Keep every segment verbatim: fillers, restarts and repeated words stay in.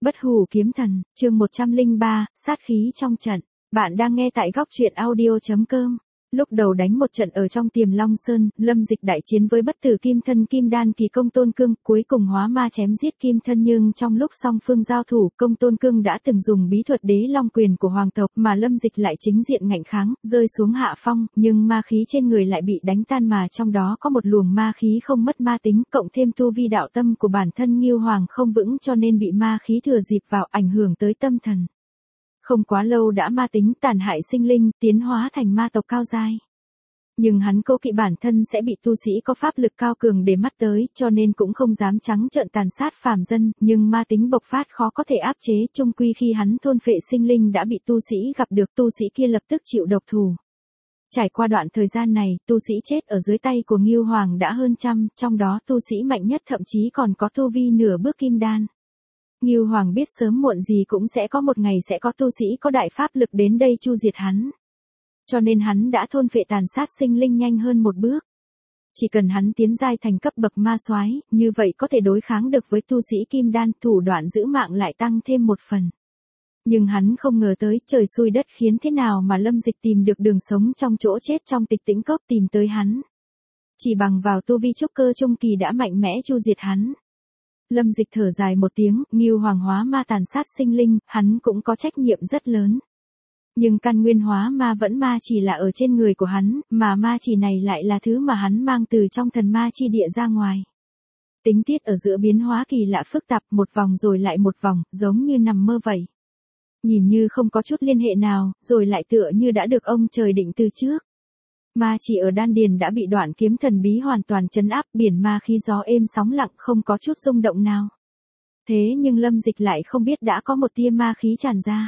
Bất hủ kiếm thần, chương một trăm lẻ ba, sát khí trong trận. Bạn đang nghe tại góc truyện audio chấm com. Lúc đầu đánh một trận ở trong Tiềm Long Sơn, Lâm Dịch đại chiến với bất tử kim thân Kim Đan kỳ Công Tôn Cương, cuối cùng hóa ma chém giết kim thân, nhưng trong lúc song phương giao thủ, Công Tôn Cương đã từng dùng bí thuật Đế Long Quyền của hoàng tộc, mà Lâm Dịch lại chính diện ngạnh kháng, rơi xuống hạ phong, nhưng ma khí trên người lại bị đánh tan, mà trong đó có một luồng ma khí không mất ma tính, cộng thêm tu vi đạo tâm của bản thân Ngưu Hoàng không vững, cho nên bị ma khí thừa dịp vào, ảnh hưởng tới tâm thần. Không quá lâu đã ma tính tàn hại sinh linh, tiến hóa thành ma tộc cao giai. Nhưng hắn cố kỵ bản thân sẽ bị tu sĩ có pháp lực cao cường để mắt tới, cho nên cũng không dám trắng trợn tàn sát phàm dân, nhưng ma tính bộc phát khó có thể áp chế, chung quy khi hắn thôn phệ sinh linh đã bị tu sĩ gặp được, tu sĩ kia lập tức chịu độc thủ. Trải qua đoạn thời gian này, tu sĩ chết ở dưới tay của Ngưu Hoàng đã hơn trăm, trong đó tu sĩ mạnh nhất thậm chí còn có tu vi nửa bước kim đan. Ngưu Hoàng biết sớm muộn gì cũng sẽ có một ngày sẽ có tu sĩ có đại pháp lực đến đây chu diệt hắn. Cho nên hắn đã thôn phệ tàn sát sinh linh nhanh hơn một bước. Chỉ cần hắn tiến giai thành cấp bậc ma soái, như vậy có thể đối kháng được với tu sĩ kim đan, thủ đoạn giữ mạng lại tăng thêm một phần. Nhưng hắn không ngờ tới, trời xui đất khiến thế nào mà Lâm Dịch tìm được đường sống trong chỗ chết trong Tịch Tĩnh Cốc tìm tới hắn. Chỉ bằng vào tu vi trúc cơ trung kỳ đã mạnh mẽ chu diệt hắn. Lâm Dịch thở dài một tiếng, Ngưu Hoàng hóa ma tàn sát sinh linh, hắn cũng có trách nhiệm rất lớn. Nhưng căn nguyên hóa ma vẫn ma chỉ là ở trên người của hắn, mà ma chỉ này lại là thứ mà hắn mang từ trong thần ma chi địa ra ngoài. Tính tiết ở giữa biến hóa kỳ lạ phức tạp, một vòng rồi lại một vòng, giống như nằm mơ vậy. Nhìn như không có chút liên hệ nào, rồi lại tựa như đã được ông trời định từ trước. Ma chỉ ở đan điền đã bị đoạn kiếm thần bí hoàn toàn trấn áp, biển ma khí gió êm sóng lặng, không có chút rung động nào. Thế nhưng Lâm Dịch lại không biết đã có một tia ma khí tràn ra.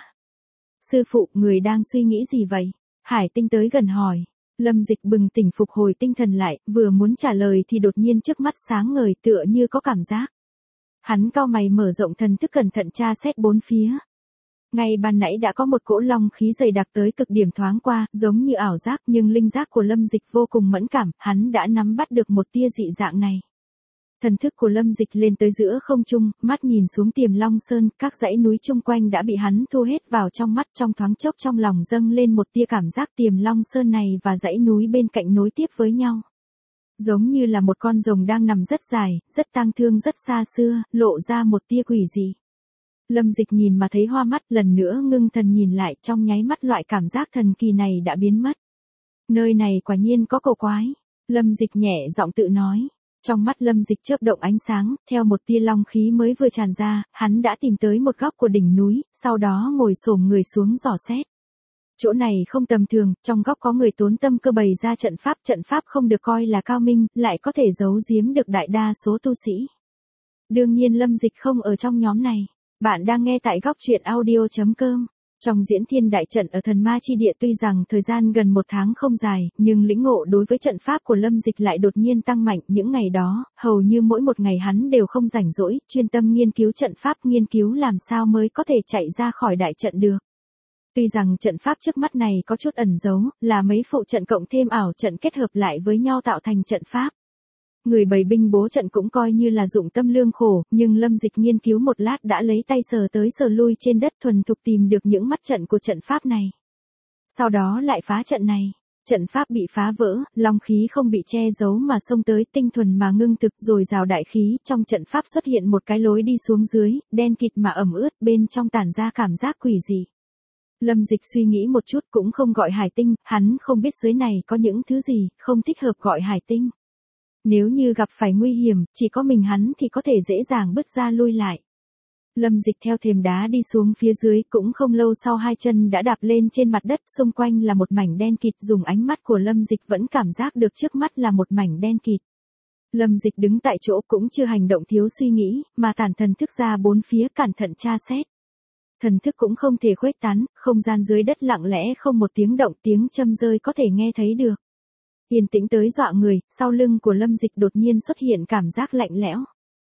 Sư phụ, người đang suy nghĩ gì vậy? Hải Tinh tới gần hỏi. Lâm Dịch bừng tỉnh phục hồi tinh thần lại, vừa muốn trả lời thì đột nhiên trước mắt sáng ngời, tựa như có cảm giác. Hắn cau mày mở rộng thần thức cẩn thận tra xét bốn phía. Ngay ban nãy đã có một cỗ long khí dày đặc tới cực điểm thoáng qua, giống như ảo giác, nhưng linh giác của Lâm Dịch vô cùng mẫn cảm, hắn đã nắm bắt được một tia dị dạng này. Thần thức của Lâm Dịch lên tới giữa không trung, mắt nhìn xuống Tiềm Long Sơn, các dãy núi chung quanh đã bị hắn thu hết vào trong mắt, trong thoáng chốc trong lòng dâng lên một tia cảm giác Tiềm Long Sơn này và dãy núi bên cạnh nối tiếp với nhau. Giống như là một con rồng đang nằm rất dài, rất tang thương, rất xa xưa, lộ ra một tia quỷ dị. Lâm Dịch nhìn mà thấy hoa mắt, lần nữa ngưng thần nhìn lại, trong nháy mắt loại cảm giác thần kỳ này đã biến mất. Nơi này quả nhiên có cổ quái. Lâm Dịch nhẹ giọng tự nói. Trong mắt Lâm Dịch chớp động ánh sáng, theo một tia long khí mới vừa tràn ra, hắn đã tìm tới một góc của đỉnh núi, sau đó ngồi xổm người xuống dò xét. Chỗ này không tầm thường, trong góc có người tốn tâm cơ bày ra trận pháp, trận pháp không được coi là cao minh, lại có thể giấu giếm được đại đa số tu sĩ. Đương nhiên Lâm Dịch không ở trong nhóm này. Bạn đang nghe tại góc truyện audio chấm com. Trong diễn thiên đại trận ở thần ma chi địa, tuy rằng thời gian gần một tháng không dài, nhưng lĩnh ngộ đối với trận pháp của Lâm Dịch lại đột nhiên tăng mạnh. Những ngày đó, hầu như mỗi một ngày hắn đều không rảnh rỗi, chuyên tâm nghiên cứu trận pháp, nghiên cứu làm sao mới có thể chạy ra khỏi đại trận được. Tuy rằng trận pháp trước mắt này có chút ẩn giấu, là mấy phụ trận cộng thêm ảo trận kết hợp lại với nhau tạo thành trận pháp. Người bày binh bố trận cũng coi như là dụng tâm lương khổ, nhưng Lâm Dịch nghiên cứu một lát đã lấy tay sờ tới sờ lui trên đất, thuần thục tìm được những mắt trận của trận pháp này. Sau đó lại phá trận này. Trận pháp bị phá vỡ, long khí không bị che giấu mà xông tới, tinh thuần mà ngưng thực, rồi rào đại khí, trong trận pháp xuất hiện một cái lối đi xuống dưới, đen kịt mà ẩm ướt, bên trong tản ra cảm giác quỷ dị. Lâm Dịch suy nghĩ một chút cũng không gọi Hải Tinh, hắn không biết dưới này có những thứ gì, không thích hợp gọi Hải Tinh. Nếu như gặp phải nguy hiểm, chỉ có mình hắn thì có thể dễ dàng bứt ra lui lại. Lâm Dịch theo thềm đá đi xuống phía dưới, cũng không lâu sau hai chân đã đạp lên trên mặt đất, xung quanh là một mảnh đen kịt, dùng ánh mắt của Lâm Dịch vẫn cảm giác được trước mắt là một mảnh đen kịt. Lâm Dịch đứng tại chỗ cũng chưa hành động thiếu suy nghĩ, mà tản thần thức ra bốn phía cẩn thận tra xét. Thần thức cũng không thể khuếch tán, không gian dưới đất lặng lẽ không một tiếng động, tiếng châm rơi có thể nghe thấy được. Yên tĩnh tới dọa người, sau lưng của Lâm Dịch đột nhiên xuất hiện cảm giác lạnh lẽo.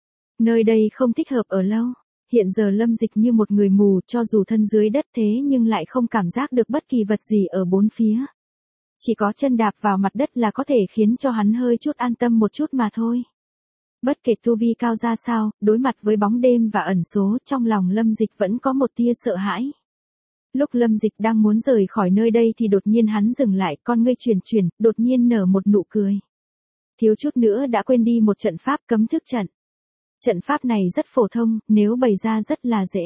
Nơi đây không thích hợp ở lâu. Hiện giờ Lâm Dịch như một người mù, cho dù thân dưới đất thế nhưng lại không cảm giác được bất kỳ vật gì ở bốn phía. Chỉ có chân đạp vào mặt đất là có thể khiến cho hắn hơi chút an tâm một chút mà thôi. Bất kể tu vi cao ra sao, đối mặt với bóng đêm và ẩn số, trong lòng Lâm Dịch vẫn có một tia sợ hãi. Lúc Lâm Dịch đang muốn rời khỏi nơi đây thì đột nhiên hắn dừng lại, con ngươi chuyển chuyển, đột nhiên nở một nụ cười. Thiếu chút nữa đã quên đi một trận pháp cấm thức trận. Trận pháp này rất phổ thông, nếu bày ra rất là dễ.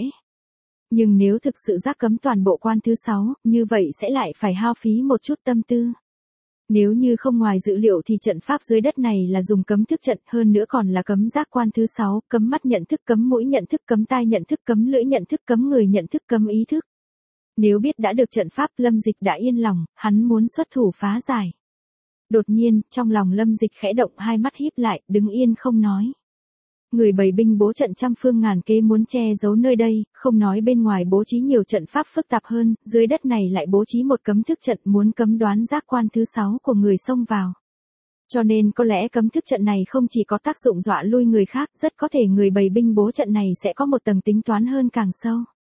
Nhưng nếu thực sự giác cấm toàn bộ quan thứ sáu, như vậy sẽ lại phải hao phí một chút tâm tư. Nếu như không ngoài dự liệu thì trận pháp dưới đất này là dùng cấm thức trận, hơn nữa còn là cấm giác quan thứ sáu, cấm mắt nhận thức, cấm mũi nhận thức, cấm tai nhận thức, cấm lưỡi nhận thức, cấm người nhận thức, cấm ý thức. Nếu biết đã được trận pháp, Lâm Dịch đã yên lòng, hắn muốn xuất thủ phá giải. Đột nhiên, trong lòng Lâm Dịch khẽ động, hai mắt híp lại, đứng yên không nói. Người bày binh bố trận trăm phương ngàn kế muốn che giấu nơi đây, không nói bên ngoài bố trí nhiều trận pháp phức tạp hơn, dưới đất này lại bố trí một cấm thức trận muốn cấm đoán giác quan thứ sáu của người xông vào. Cho nên có lẽ cấm thức trận này không chỉ có tác dụng dọa lui người khác, rất có thể người bày binh bố trận này sẽ có một tầng tính toán hơn càng sâu.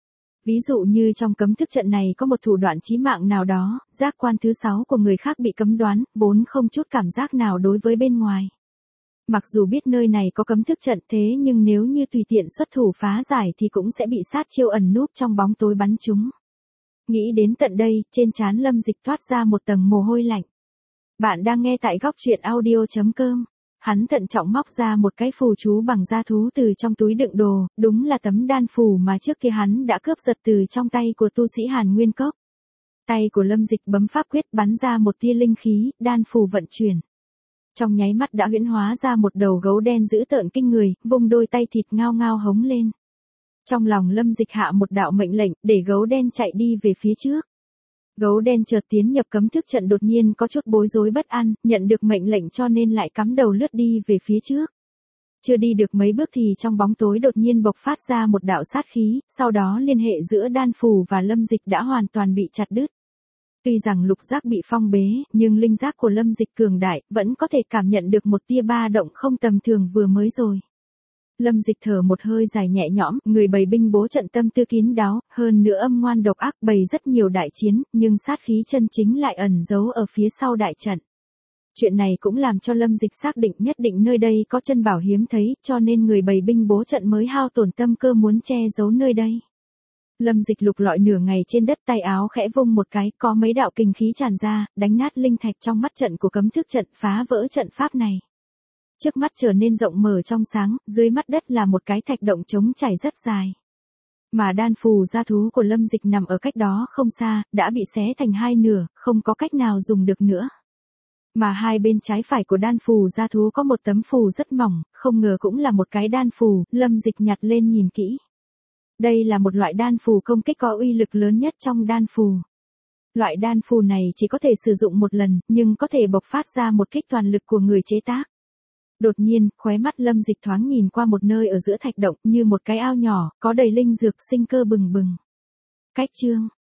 Ví dụ như trong cấm thức trận này có một thủ đoạn chí mạng nào đó, giác quan thứ sáu của người khác bị cấm đoán, vốn không chút cảm giác nào đối với bên ngoài. Mặc dù biết nơi này có cấm thức trận thế nhưng nếu như tùy tiện xuất thủ phá giải thì cũng sẽ bị sát chiêu ẩn núp trong bóng tối bắn trúng. Nghĩ đến tận đây, trên trán Lâm Dịch toát ra một tầng mồ hôi lạnh. Bạn đang nghe tại góc truyện audio chấm com. Hắn thận trọng móc ra một cái phù chú bằng da thú từ trong túi đựng đồ, đúng là tấm đan phù mà trước kia hắn đã cướp giật từ trong tay của tu sĩ Hàn Nguyên Cốc. Tay của Lâm Dịch bấm pháp quyết bắn ra một tia linh khí, đan phù vận chuyển. Trong nháy mắt đã huyễn hóa ra một đầu gấu đen dữ tợn kinh người, vung đôi tay thịt ngao ngao hống lên. Trong lòng Lâm Dịch hạ một đạo mệnh lệnh, để gấu đen chạy đi về phía trước. Gấu đen chợt tiến nhập cấm thức trận đột nhiên có chút bối rối bất an, nhận được mệnh lệnh cho nên lại cắm đầu lướt đi về phía trước. Chưa đi được mấy bước thì trong bóng tối đột nhiên bộc phát ra một đạo sát khí, sau đó liên hệ giữa đan phù và Lâm Dịch đã hoàn toàn bị chặt đứt. Tuy rằng lục giác bị phong bế, nhưng linh giác của Lâm Dịch cường đại, vẫn có thể cảm nhận được một tia ba động không tầm thường vừa mới rồi. Lâm Dịch thở một hơi dài nhẹ nhõm, người bày binh bố trận tâm tư kín đáo, hơn nữa âm ngoan độc ác bày rất nhiều đại chiến, nhưng sát khí chân chính lại ẩn giấu ở phía sau đại trận. Chuyện này cũng làm cho Lâm Dịch xác định nhất định nơi đây có chân bảo hiếm thấy, cho nên người bày binh bố trận mới hao tổn tâm cơ muốn che giấu nơi đây. Lâm Dịch lục lọi nửa ngày trên đất, tay áo khẽ vung một cái, có mấy đạo kình khí tràn ra, đánh nát linh thạch trong mắt trận của cấm thức trận, phá vỡ trận pháp này. Trước mắt trở nên rộng mở trong sáng, dưới mắt đất là một cái thạch động trống trải rất dài. Mà đan phù gia thú của Lâm Dịch nằm ở cách đó không xa, đã bị xé thành hai nửa, không có cách nào dùng được nữa. Mà hai bên trái phải của đan phù gia thú có một tấm phù rất mỏng, không ngờ cũng là một cái đan phù, Lâm Dịch nhặt lên nhìn kỹ. Đây là một loại đan phù công kích có uy lực lớn nhất trong đan phù. Loại đan phù này chỉ có thể sử dụng một lần, nhưng có thể bộc phát ra một kích toàn lực của người chế tác. Đột nhiên, khóe mắt Lâm Dịch thoáng nhìn qua một nơi ở giữa thạch động như một cái ao nhỏ, có đầy linh dược sinh cơ bừng bừng. Cách chương,